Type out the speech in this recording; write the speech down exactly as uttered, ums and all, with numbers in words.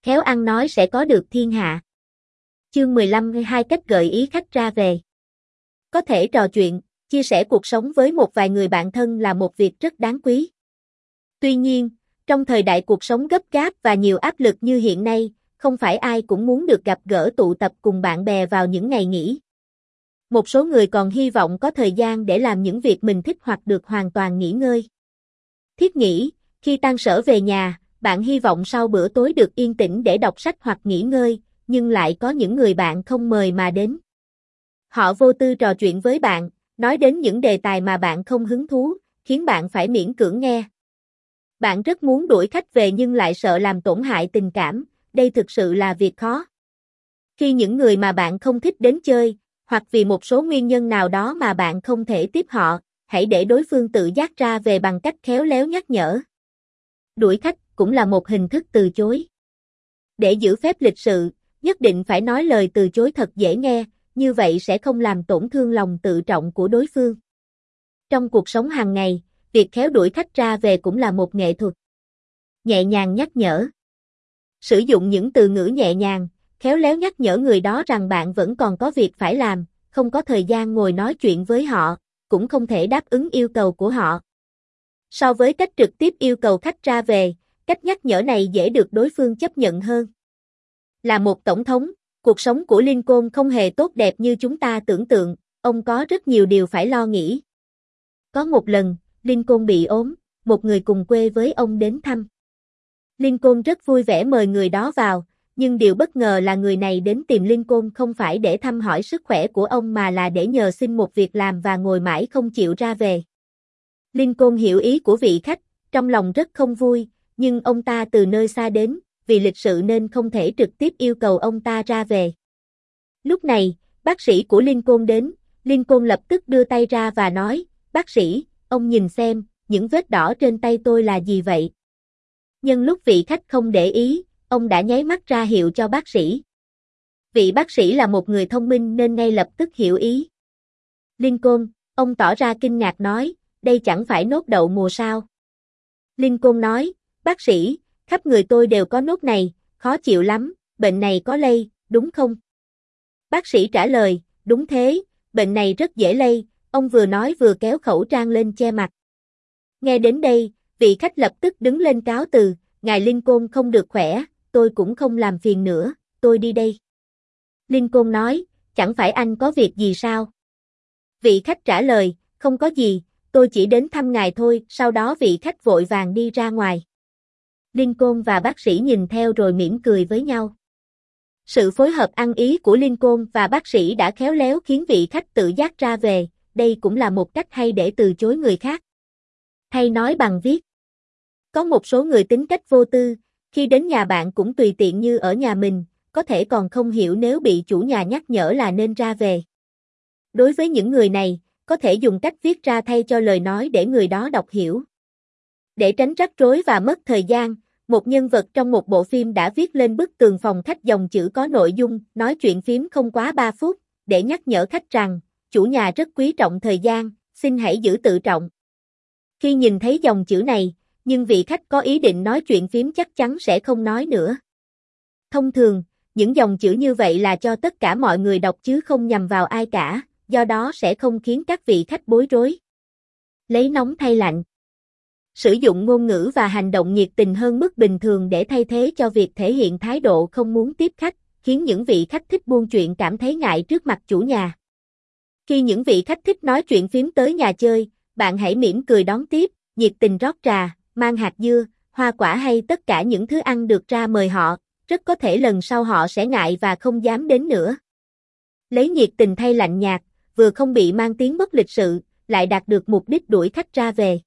khéo ăn nói sẽ có được thiên hạ. Chương mười lăm hai cách gợi ý khách ra về. Có thể trò chuyện, chia sẻ cuộc sống với một vài người bạn thân là một việc rất đáng quý. Tuy nhiên, trong thời đại cuộc sống gấp gáp và nhiều áp lực như hiện nay, không phải ai cũng muốn được gặp gỡ tụ tập cùng bạn bè vào những ngày nghỉ. Một số người còn hy vọng có thời gian để làm những việc mình thích hoặc được hoàn toàn nghỉ ngơi. Thiết nghĩ, khi tan sở về nhà, bạn hy vọng sau bữa tối được yên tĩnh để đọc sách hoặc nghỉ ngơi, nhưng lại có những người bạn không mời mà đến. Họ vô tư trò chuyện với bạn, nói đến những đề tài mà bạn không hứng thú, khiến bạn phải miễn cưỡng nghe. Bạn rất muốn đuổi khách về nhưng lại sợ làm tổn hại tình cảm, đây thực sự là việc khó. Khi những người mà bạn không thích đến chơi, hoặc vì một số nguyên nhân nào đó mà bạn không thể tiếp họ, hãy để đối phương tự giác ra về bằng cách khéo léo nhắc nhở. Đuổi khách cũng là một hình thức từ chối. Để giữ phép lịch sự, nhất định phải nói lời từ chối thật dễ nghe, như vậy sẽ không làm tổn thương lòng tự trọng của đối phương. Trong cuộc sống hàng ngày, việc khéo đuổi khách ra về cũng là một nghệ thuật. Nhẹ nhàng nhắc nhở. Sử dụng những từ ngữ nhẹ nhàng, khéo léo nhắc nhở người đó rằng bạn vẫn còn có việc phải làm, không có thời gian ngồi nói chuyện với họ, cũng không thể đáp ứng yêu cầu của họ. So với cách trực tiếp yêu cầu khách ra về, cách nhắc nhở này dễ được đối phương chấp nhận hơn. Là một tổng thống, cuộc sống của Lincoln không hề tốt đẹp như chúng ta tưởng tượng, ông có rất nhiều điều phải lo nghĩ. Có một lần, Lincoln bị ốm, một người cùng quê với ông đến thăm. Lincoln rất vui vẻ mời người đó vào, nhưng điều bất ngờ là người này đến tìm Lincoln không phải để thăm hỏi sức khỏe của ông mà là để nhờ xin một việc làm và ngồi mãi không chịu ra về. Lincoln hiểu ý của vị khách, trong lòng rất không vui, nhưng ông ta từ nơi xa đến, vì lịch sự nên không thể trực tiếp yêu cầu ông ta ra về. Lúc này, bác sĩ của Lincoln đến, Lincoln lập tức đưa tay ra và nói, bác sĩ, ông nhìn xem, những vết đỏ trên tay tôi là gì vậy? Nhưng lúc vị khách không để ý, ông đã nháy mắt ra hiệu cho bác sĩ. Vị bác sĩ là một người thông minh nên ngay lập tức hiểu ý. Lincoln, ông tỏ ra kinh ngạc nói, đây chẳng phải nốt đậu mùa sao? Lincoln nói, bác sĩ, khắp người tôi đều có nốt này, khó chịu lắm, bệnh này có lây, đúng không? Bác sĩ trả lời, đúng thế, bệnh này rất dễ lây, ông vừa nói vừa kéo khẩu trang lên che mặt. Nghe đến đây, vị khách lập tức đứng lên cáo từ, ngài Lincoln không được khỏe, tôi cũng không làm phiền nữa, tôi đi đây. Lincoln nói, chẳng phải anh có việc gì sao? Vị khách trả lời, không có gì, tôi chỉ đến thăm ngài thôi, sau đó vị khách vội vàng đi ra ngoài. Lincoln và bác sĩ nhìn theo rồi mỉm cười với nhau. Sự phối hợp ăn ý của Lincoln và bác sĩ đã khéo léo khiến vị khách tự giác ra về, đây cũng là một cách hay để từ chối người khác. Hay nói bằng viết. Có một số người tính cách vô tư, khi đến nhà bạn cũng tùy tiện như ở nhà mình, có thể còn không hiểu nếu bị chủ nhà nhắc nhở là nên ra về. Đối với những người này, có thể dùng cách viết ra thay cho lời nói để người đó đọc hiểu. Để tránh rắc rối và mất thời gian, một nhân vật trong một bộ phim đã viết lên bức tường phòng khách dòng chữ có nội dung nói chuyện phím không quá ba phút, để nhắc nhở khách rằng, chủ nhà rất quý trọng thời gian, xin hãy giữ tự trọng. Khi nhìn thấy dòng chữ này, nhưng vị khách có ý định nói chuyện phím chắc chắn sẽ không nói nữa. Thông thường, những dòng chữ như vậy là cho tất cả mọi người đọc chứ không nhằm vào ai cả, do đó sẽ không khiến các vị khách bối rối. Lấy nóng thay lạnh. Sử dụng ngôn ngữ và hành động nhiệt tình hơn mức bình thường để thay thế cho việc thể hiện thái độ không muốn tiếp khách, khiến những vị khách thích buôn chuyện cảm thấy ngại trước mặt chủ nhà. Khi những vị khách thích nói chuyện phím tới nhà chơi, bạn hãy mỉm cười đón tiếp, nhiệt tình rót trà, mang hạt dưa, hoa quả hay tất cả những thứ ăn được ra mời họ, rất có thể lần sau họ sẽ ngại và không dám đến nữa. Lấy nhiệt tình thay lạnh nhạt, vừa không bị mang tiếng bất lịch sự, lại đạt được mục đích đuổi khách ra về.